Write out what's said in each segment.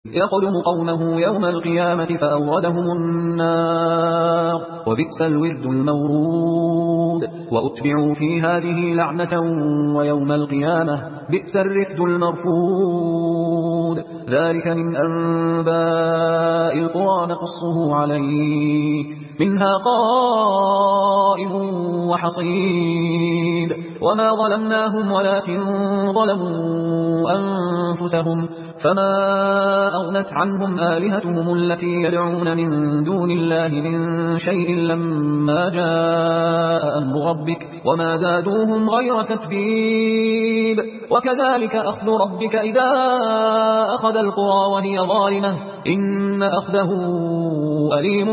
يقدم قومه يوم القيامة فأوردهم النار وبئس الورد المورود وأتبعوا في هذه لعنة ويوم القيامة بئس الرفد المرفود ذلك من أنباء القرى نقصه عليك منها قائم وحصيد وما ظلمناهم ولكن ظلموا أنفسهم فما أغنت عنهم آلهتهم التي يدعون من دون الله من شيء لما جاء أمر ربك وما زادوهم غير تتبيب وكذلك أخذ ربك إذا أخذ القرى وهي ظالمة إن أخذه أليم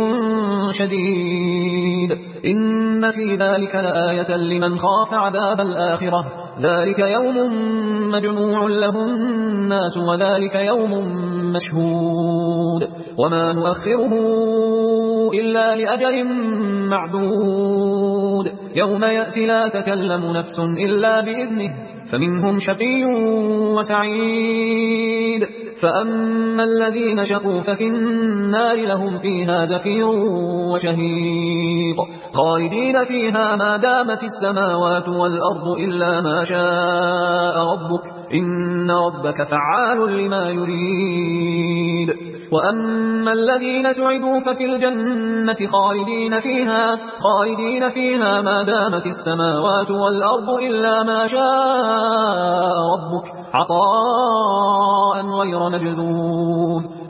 شديد إن في ذلك لآية لمن خاف عذاب الآخرة ذلك يوم مجموع له الناس وذلك يوم مشهود وما نؤخره إلا لأجل معدود يوم يأتي لا تكلم نفس إلا بإذنه فمنهم شقي وسعيد فأما الذين شقوا ففي النار لهم فيها زفير وشهيق خالدين فيها ما دامت السماوات والأرض إلا ما شاء ربك إن ربك فعال لما يريد وأما الذين سعدوا ففي الجنة خالدين فيها ما دامت السماوات والأرض إلا ما شاء ربك عطاء غير مجذوذ